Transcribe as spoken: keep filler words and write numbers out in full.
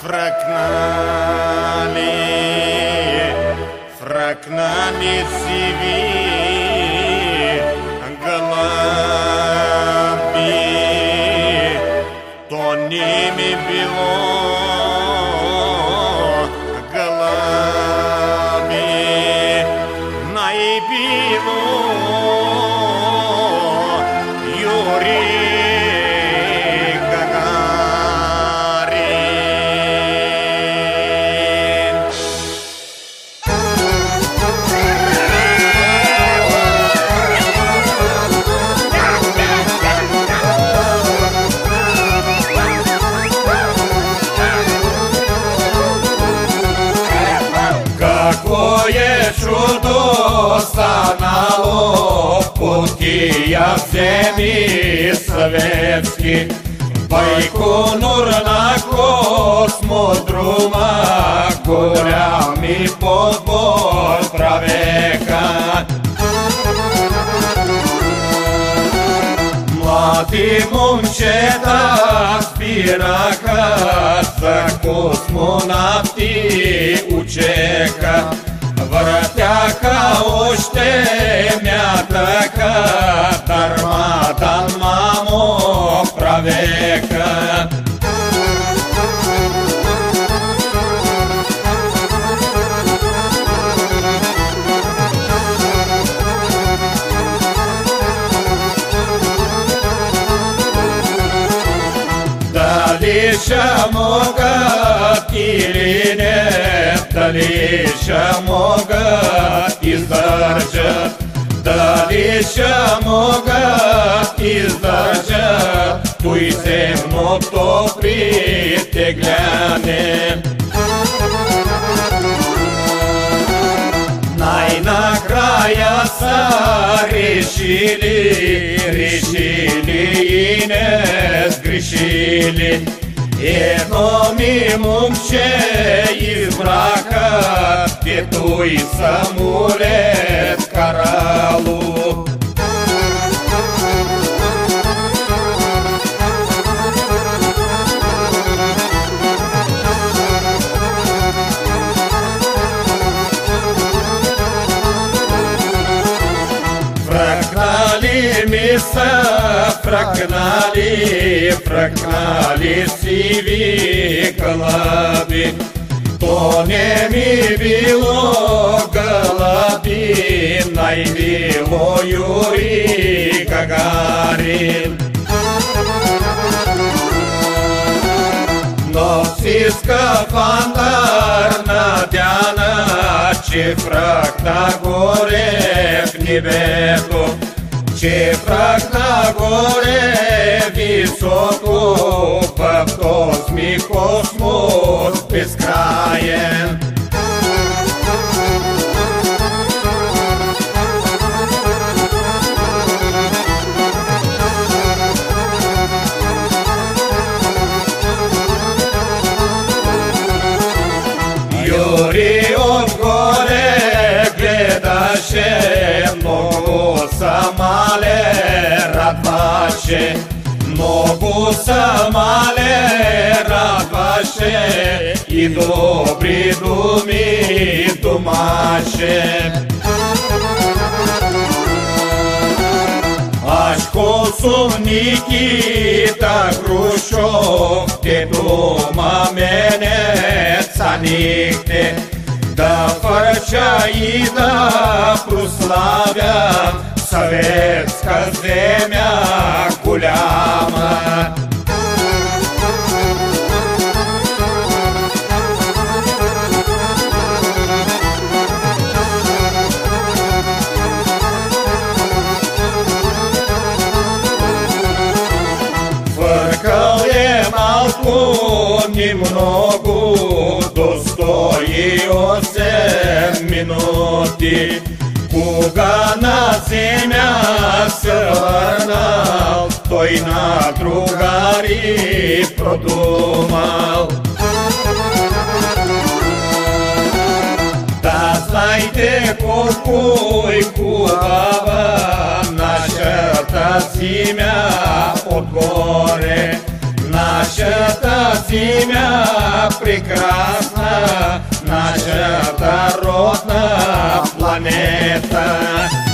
фракнали, фракнали сиви голуби, то ними било голуби, наибило Юрий Какое чудо станало в пути я в земли советские, Байконур на космодрума гулял ми подбор правека. Млади момчета збираха за космонавти учека, въртяха още мятъка, дарматан мамо правека. Дали ще могат или не, дали ще могат издържат, дали ще могат издържат той земното притегляне. Най-накрая са решили, решили и не сгрешили. Едно ми момче избраха, дето и самолет карало. Фракнали ми са, фракнали, фракнали сиви голуби, то не ми било голуби, най-било Юрий Гагарин. Носи скафандър надяна, че фрак нагоре в небето, че фрак нагоре високо, в този космос безкраен. Юрий отгоре гледаше, много самале радваше, много самале радваше и добри думи думаше. Ашко сум Никита Хрущов, дето мене цанихте, да фърча и да прославя съветска земя голяма. Фъркал е малко, немного, достои осем минути, кога на земя се върнал, той на другари продумал. Да знайте колко е хубава нашата земя отгоре, нашата земя прекрасна, наша родна планета.